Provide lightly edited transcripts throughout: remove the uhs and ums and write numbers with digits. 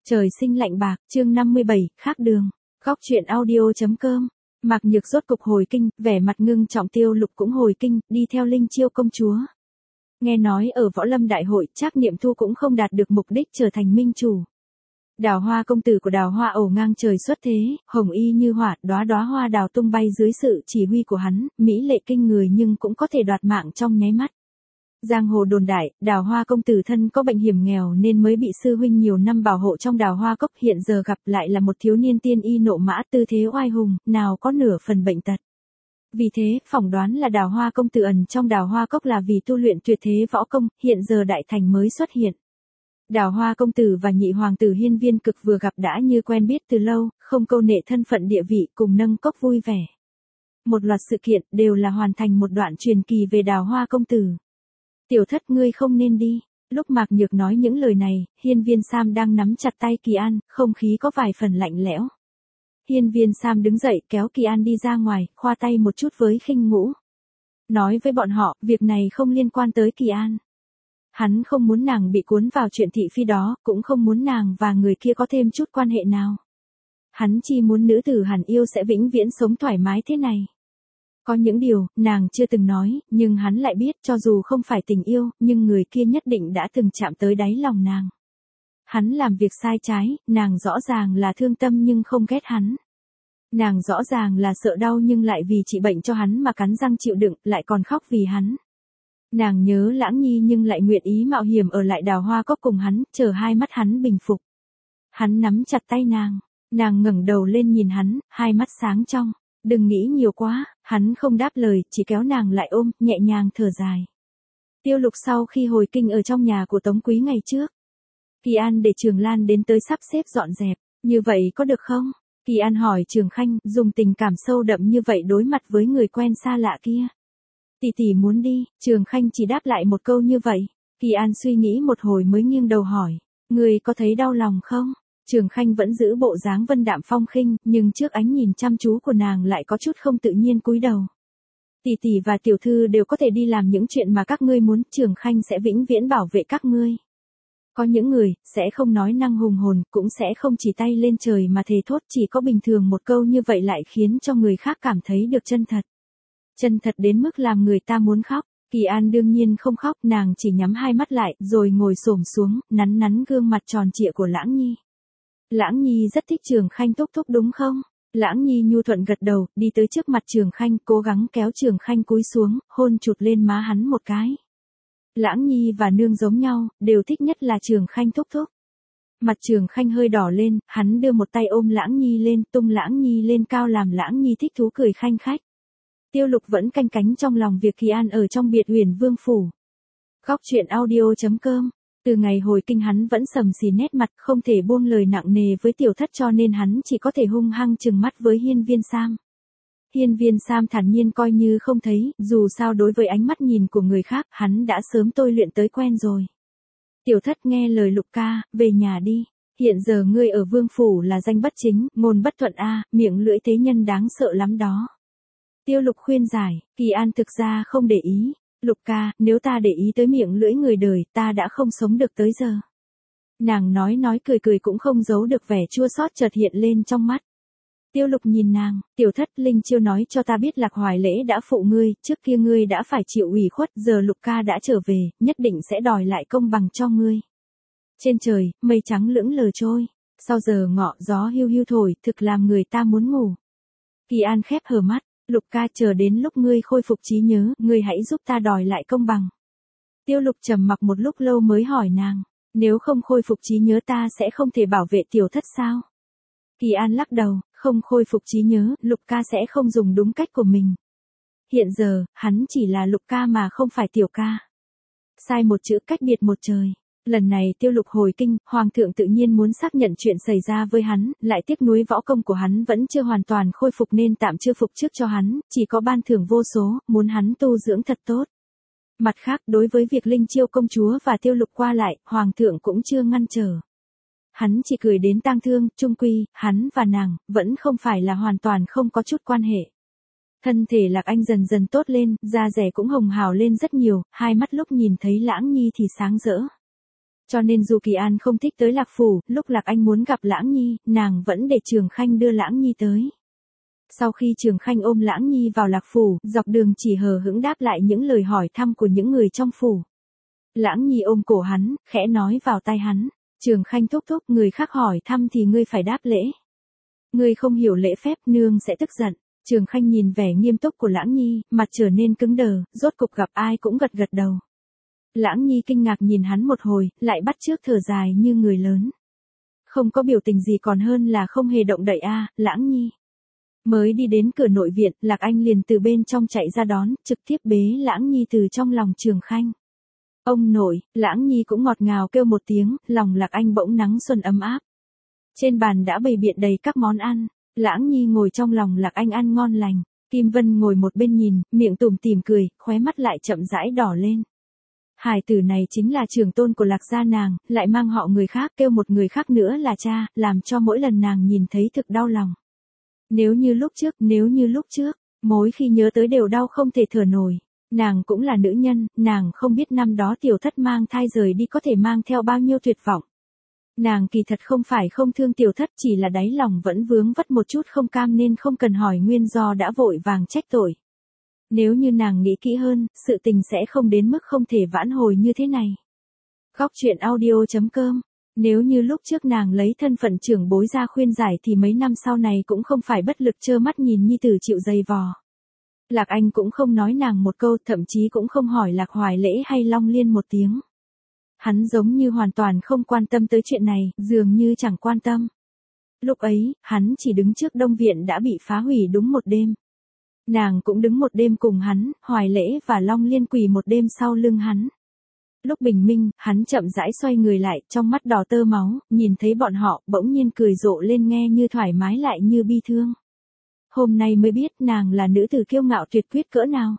Trời sinh lạnh bạc, chương 57, khác đường. Góc truyện audio.com. Mạc Nhược rốt cục hồi kinh, vẻ mặt ngưng trọng. Tiêu Lục cũng hồi kinh, đi theo Linh Chiêu công chúa. Nghe nói ở Võ Lâm Đại hội, Trác Niệm Thu cũng không đạt được mục đích trở thành minh chủ. Đào Hoa công tử của Đào Hoa ổ ngang trời xuất thế, hồng y như hỏa, đóa đóa hoa đào tung bay dưới sự chỉ huy của hắn, mỹ lệ kinh người nhưng cũng có thể đoạt mạng trong nháy mắt. Giang hồ đồn đại, Đào Hoa công tử thân có bệnh hiểm nghèo nên mới bị sư huynh nhiều năm bảo hộ trong Đào Hoa cốc, hiện giờ gặp lại là một thiếu niên tiên y nộ mã, tư thế oai hùng, nào có nửa phần bệnh tật. Vì thế, phỏng đoán là Đào Hoa công tử ẩn trong Đào Hoa cốc là vì tu luyện tuyệt thế võ công, hiện giờ đại thành mới xuất hiện. Đào Hoa công tử và nhị hoàng tử Hiên Viên Cực vừa gặp đã như quen biết từ lâu, không câu nệ thân phận địa vị, cùng nâng cốc vui vẻ. Một loạt sự kiện đều là hoàn thành một đoạn truyền kỳ về Đào Hoa công tử. Tiểu thất, ngươi không nên đi. Lúc Mạc Nhược nói những lời này, Hiên Viên Sam đang nắm chặt tay Kỳ An, không khí có vài phần lạnh lẽo. Hiên Viên Sam đứng dậy kéo Kỳ An đi ra ngoài, khoa tay một chút với Khinh Ngũ. Nói với bọn họ, việc này không liên quan tới Kỳ An. Hắn không muốn nàng bị cuốn vào chuyện thị phi đó, cũng không muốn nàng và người kia có thêm chút quan hệ nào. Hắn chỉ muốn nữ tử hẳn yêu sẽ vĩnh viễn sống thoải mái thế này. Có những điều, nàng chưa từng nói, nhưng hắn lại biết cho dù không phải tình yêu, nhưng người kia nhất định đã từng chạm tới đáy lòng nàng. Hắn làm việc sai trái, nàng rõ ràng là thương tâm nhưng không ghét hắn. Nàng rõ ràng là sợ đau nhưng lại vì trị bệnh cho hắn mà cắn răng chịu đựng, lại còn khóc vì hắn. Nàng nhớ Lãng Nhi nhưng lại nguyện ý mạo hiểm ở lại Đào Hoa cốc cùng hắn, chờ hai mắt hắn bình phục. Hắn nắm chặt tay nàng ngẩng đầu lên nhìn hắn, hai mắt sáng trong. Đừng nghĩ nhiều quá, hắn không đáp lời, chỉ kéo nàng lại ôm, nhẹ nhàng thở dài. Tiêu Lục sau khi hồi kinh ở trong nhà của Tống Quý ngày trước. Kỳ An để Trường Lan đến tới sắp xếp dọn dẹp, như vậy có được không? Kỳ An hỏi Trường Khanh, dùng tình cảm sâu đậm như vậy đối mặt với người quen xa lạ kia. Tỷ tỷ muốn đi, Trường Khanh chỉ đáp lại một câu như vậy. Kỳ An suy nghĩ một hồi mới nghiêng đầu hỏi, người có thấy đau lòng không? Trường Khanh vẫn giữ bộ dáng vân đạm phong khinh, nhưng trước ánh nhìn chăm chú của nàng lại có chút không tự nhiên cúi đầu. Tỷ tỷ và tiểu thư đều có thể đi làm những chuyện mà các ngươi muốn, Trường Khanh sẽ vĩnh viễn bảo vệ các ngươi. Có những người, sẽ không nói năng hùng hồn, cũng sẽ không chỉ tay lên trời mà thề thốt, chỉ có bình thường một câu như vậy lại khiến cho người khác cảm thấy được chân thật. Chân thật đến mức làm người ta muốn khóc. Kỳ An đương nhiên không khóc, nàng chỉ nhắm hai mắt lại, rồi ngồi xổm xuống, nắn nắn gương mặt tròn trịa của Lãng Nhi. Lãng Nhi rất thích Trường Khanh thúc thúc đúng không? Lãng Nhi nhu thuận gật đầu, đi tới trước mặt Trường Khanh, cố gắng kéo Trường Khanh cúi xuống, hôn chụt lên má hắn một cái. Lãng Nhi và nương giống nhau, đều thích nhất là Trường Khanh thúc thúc. Mặt Trường Khanh hơi đỏ lên, hắn đưa một tay ôm Lãng Nhi lên, tung Lãng Nhi lên cao làm Lãng Nhi thích thú cười khanh khách. Tiêu Lục vẫn canh cánh trong lòng việc Kỳ An ở trong Biệt Huyền Vương phủ. Góc truyện audio.com. Từ ngày hồi kinh hắn vẫn sầm xì nét mặt, không thể buông lời nặng nề với tiểu thất cho nên hắn chỉ có thể hung hăng trừng mắt với Hiên Viên Sam. Hiên Viên Sam thản nhiên coi như không thấy, dù sao đối với ánh mắt nhìn của người khác, hắn đã sớm tôi luyện tới quen rồi. Tiểu thất nghe lời Lục ca, về nhà đi. Hiện giờ ngươi ở vương phủ là danh bất chính, ngôn bất thuận a, miệng lưỡi thế nhân đáng sợ lắm đó. Tiêu Lục khuyên giải, Kỳ An thực ra không để ý. Lục ca, nếu ta để ý tới miệng lưỡi người đời, ta đã không sống được tới giờ. Nàng nói cười cũng không giấu được vẻ chua xót chợt hiện lên trong mắt. Tiêu Lục nhìn nàng, tiểu thất, Linh Chiêu nói cho ta biết Lạc Hoài Lễ đã phụ ngươi, trước kia ngươi đã phải chịu ủy khuất, giờ Lục ca đã trở về, nhất định sẽ đòi lại công bằng cho ngươi. Trên trời, mây trắng lững lờ trôi, sau giờ ngọ gió hiu hiu thổi, thực làm người ta muốn ngủ. Kỳ An khép hờ mắt. Lục ca, chờ đến lúc ngươi khôi phục trí nhớ, ngươi hãy giúp ta đòi lại công bằng. Tiêu Lục trầm mặc một lúc lâu mới hỏi nàng, nếu không khôi phục trí nhớ ta sẽ không thể bảo vệ tiểu thất sao? Kỳ An lắc đầu, không khôi phục trí nhớ, Lục ca sẽ không dùng đúng cách của mình. Hiện giờ, hắn chỉ là Lục ca mà không phải tiểu ca. Sai một chữ cách biệt một trời. Lần này Tiêu Lục hồi kinh, Hoàng thượng tự nhiên muốn xác nhận chuyện xảy ra với hắn, lại tiếc nuối võ công của hắn vẫn chưa hoàn toàn khôi phục nên tạm chưa phục trước cho hắn, chỉ có ban thưởng vô số, muốn hắn tu dưỡng thật tốt. Mặt khác, đối với việc Linh Chiêu công chúa và Tiêu Lục qua lại, Hoàng thượng cũng chưa ngăn trở. Hắn chỉ cười đến tang thương, chung quy, hắn và nàng, vẫn không phải là hoàn toàn không có chút quan hệ. Thân thể Lạc Anh dần dần tốt lên, da dẻ cũng hồng hào lên rất nhiều, hai mắt lúc nhìn thấy Lãng Nhi thì sáng rỡ. Cho nên dù Kỳ An không thích tới Lạc Phủ, lúc Lạc Anh muốn gặp Lãng Nhi, nàng vẫn để Trường Khanh đưa Lãng Nhi tới. Sau khi Trường Khanh ôm Lãng Nhi vào Lạc Phủ, dọc đường chỉ hờ hững đáp lại những lời hỏi thăm của những người trong phủ. Lãng Nhi ôm cổ hắn, khẽ nói vào tai hắn. Trường Khanh thúc thúc, người khác hỏi thăm thì ngươi phải đáp lễ. Ngươi không hiểu lễ phép, nương sẽ tức giận. Trường Khanh nhìn vẻ nghiêm túc của Lãng Nhi, mặt trở nên cứng đờ, rốt cục gặp ai cũng gật gật đầu. Lãng Nhi kinh ngạc nhìn hắn một hồi, lại bắt chước thở dài như người lớn. Không có biểu tình gì còn hơn là không hề động đậy a, Lãng Nhi. Mới đi đến cửa nội viện, Lạc Anh liền từ bên trong chạy ra đón, trực tiếp bế Lãng Nhi từ trong lòng Trường Khanh. Ông nội, Lãng Nhi cũng ngọt ngào kêu một tiếng, lòng Lạc Anh bỗng nắng xuân ấm áp. Trên bàn đã bày biện đầy các món ăn, Lãng Nhi ngồi trong lòng Lạc Anh ăn ngon lành, Kim Vân ngồi một bên nhìn, miệng tủm tỉm cười, khóe mắt lại chậm rãi đỏ lên. Hài tử này chính là trưởng tôn của Lạc gia nàng, lại mang họ người khác, kêu một người khác nữa là cha, làm cho mỗi lần nàng nhìn thấy thực đau lòng. Nếu như lúc trước, mỗi khi nhớ tới đều đau không thể thở nổi. Nàng cũng là nữ nhân, nàng không biết năm đó tiểu thất mang thai rời đi có thể mang theo bao nhiêu tuyệt vọng. Nàng kỳ thật không phải không thương tiểu thất, chỉ là đáy lòng vẫn vướng vất một chút không cam nên không cần hỏi nguyên do đã vội vàng trách tội. Nếu như nàng nghĩ kỹ hơn, sự tình sẽ không đến mức không thể vãn hồi như thế này. Góc truyện audio.com. Nếu như lúc trước nàng lấy thân phận trưởng bối ra khuyên giải thì mấy năm sau này cũng không phải bất lực trơ mắt nhìn nhi tử chịu dày vò. Lạc Anh cũng không nói nàng một câu, thậm chí cũng không hỏi Lạc Hoài Lễ hay Long Liên một tiếng. Hắn giống như hoàn toàn không quan tâm tới chuyện này, dường như chẳng quan tâm. Lúc ấy, hắn chỉ đứng trước Đông Viện đã bị phá hủy đúng một đêm. Nàng cũng đứng một đêm cùng hắn, Hoài Lễ và Long Liên quỳ một đêm sau lưng hắn. Lúc bình minh, hắn chậm rãi xoay người lại, trong mắt đỏ tơ máu, nhìn thấy bọn họ, bỗng nhiên cười rộ lên nghe như thoải mái lại như bi thương. Hôm nay mới biết nàng là nữ tử kiêu ngạo tuyệt quyết cỡ nào.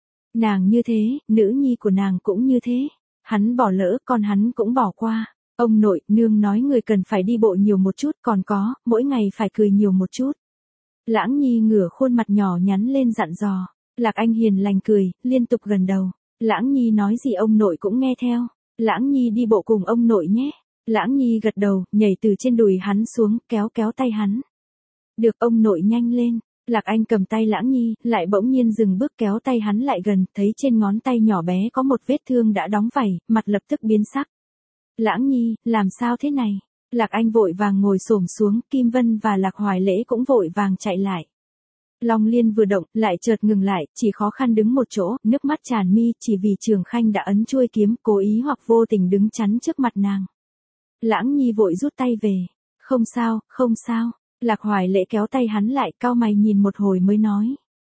Nàng như thế, nữ nhi của nàng cũng như thế. Hắn bỏ lỡ, còn hắn cũng bỏ qua. Ông nội, nương nói người cần phải đi bộ nhiều một chút, còn có, mỗi ngày phải cười nhiều một chút. Lãng Nhi ngửa khuôn mặt nhỏ nhắn lên dặn dò. Lạc Anh hiền lành cười, liên tục gần đầu. Lãng Nhi nói gì ông nội cũng nghe theo. Lãng Nhi đi bộ cùng ông nội nhé. Lãng Nhi gật đầu, nhảy từ trên đùi hắn xuống, kéo tay hắn. Được, ông nội nhanh lên. Lạc Anh cầm tay Lãng Nhi, lại bỗng nhiên dừng bước kéo tay hắn lại gần, thấy trên ngón tay nhỏ bé có một vết thương đã đóng vảy, mặt lập tức biến sắc. Lãng Nhi, làm sao thế này? Lạc Anh vội vàng ngồi xổm xuống, Kim Vân và Lạc Hoài Lễ cũng vội vàng chạy lại. Long Liên vừa động, lại chợt ngừng lại, chỉ khó khăn đứng một chỗ, nước mắt tràn mi, chỉ vì Trường Khanh đã ấn chuôi kiếm, cố ý hoặc vô tình đứng chắn trước mặt nàng. Lãng Nhi vội rút tay về. Không sao, không sao. Lạc Hoài Lễ kéo tay hắn lại, cau mày nhìn một hồi mới nói.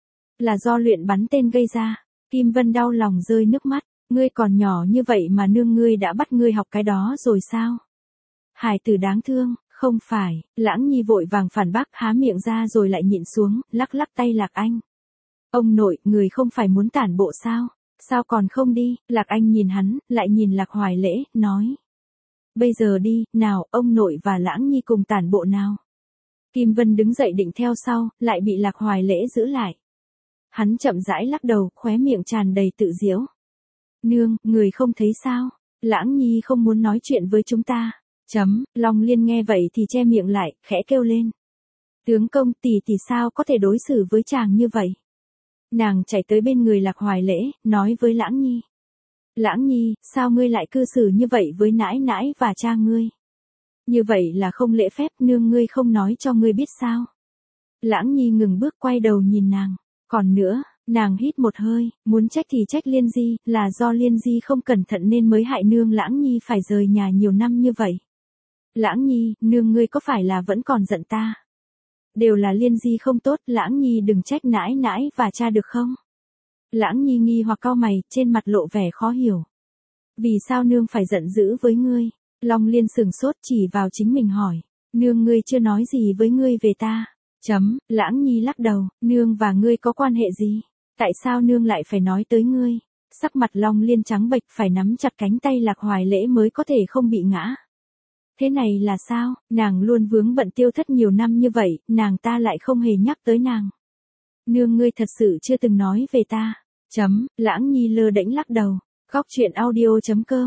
Là do luyện bắn tên gây ra. Kim Vân đau lòng rơi nước mắt. Ngươi còn nhỏ như vậy mà nương ngươi đã bắt ngươi học cái đó rồi sao? Hài tử đáng thương, không phải. Lãng Nhi vội vàng phản bác, há miệng ra rồi lại nhịn xuống, lắc lắc tay Lạc Anh. Ông nội, người không phải muốn tản bộ sao? Sao còn không đi? Lạc Anh nhìn hắn, lại nhìn Lạc Hoài Lễ, nói. Bây giờ đi, nào, ông nội và Lãng Nhi cùng tản bộ nào. Kim Vân đứng dậy định theo sau, lại bị Lạc Hoài Lễ giữ lại. Hắn chậm rãi lắc đầu, khóe miệng tràn đầy tự giễu. Nương, người không thấy sao? Lãng Nhi không muốn nói chuyện với chúng ta. Long Liên nghe vậy thì che miệng lại, khẽ kêu lên. Tướng công, tỷ sao có thể đối xử với chàng như vậy? Nàng chạy tới bên người Lạc Hoài Lễ, nói với Lãng Nhi. Lãng Nhi, sao ngươi lại cư xử như vậy với nãi nãi và cha ngươi? Như vậy là không lễ phép, nương ngươi không nói cho ngươi biết sao? Lãng Nhi ngừng bước quay đầu nhìn nàng. Còn nữa, nàng hít một hơi, muốn trách thì trách Liên Di, là do Liên Di không cẩn thận nên mới hại nương Lãng Nhi phải rời nhà nhiều năm như vậy. Lãng Nhi, nương ngươi có phải là vẫn còn giận ta? Đều là Liên Di không tốt, Lãng Nhi đừng trách nãi nãi và cha được không? Lãng Nhi nghi hoặc cau mày, trên mặt lộ vẻ khó hiểu. Vì sao nương phải giận dữ với ngươi? Long Liên sửng sốt chỉ vào chính mình hỏi. Nương ngươi chưa nói gì với ngươi về ta? Lãng Nhi lắc đầu, nương và ngươi có quan hệ gì? Tại sao nương lại phải nói tới ngươi? Sắc mặt Long Liên trắng bệch, phải nắm chặt cánh tay Lạc Hoài Lễ mới có thể không bị ngã. Thế này là sao? Nàng luôn vướng bận Tiêu Thất nhiều năm như vậy, nàng ta lại không hề nhắc tới nàng. Nương ngươi thật sự chưa từng nói về ta. Lãng Nhi lơ đễnh lắc đầu. Góc truyện audio.com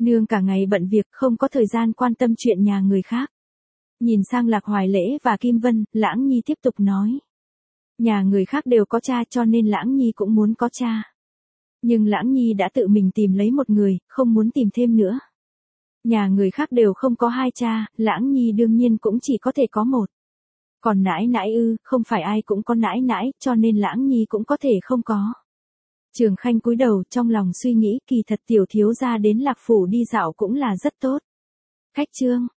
Nương cả ngày bận việc không có thời gian quan tâm chuyện nhà người khác. Nhìn sang Lạc Hoài Lễ và Kim Vân, Lãng Nhi tiếp tục nói. Nhà người khác đều có cha cho nên Lãng Nhi cũng muốn có cha. Nhưng Lãng Nhi đã tự mình tìm lấy một người, không muốn tìm thêm nữa. Nhà người khác đều không có hai cha, Lãng Nhi đương nhiên cũng chỉ có thể có một. Còn nãi nãi không phải ai cũng có nãi nãi, cho nên Lãng Nhi cũng có thể không có. Trường Khanh cúi đầu trong lòng suy nghĩ kỳ thật tiểu thiếu gia đến Lạc Phủ đi dạo cũng là rất tốt. Khách chương.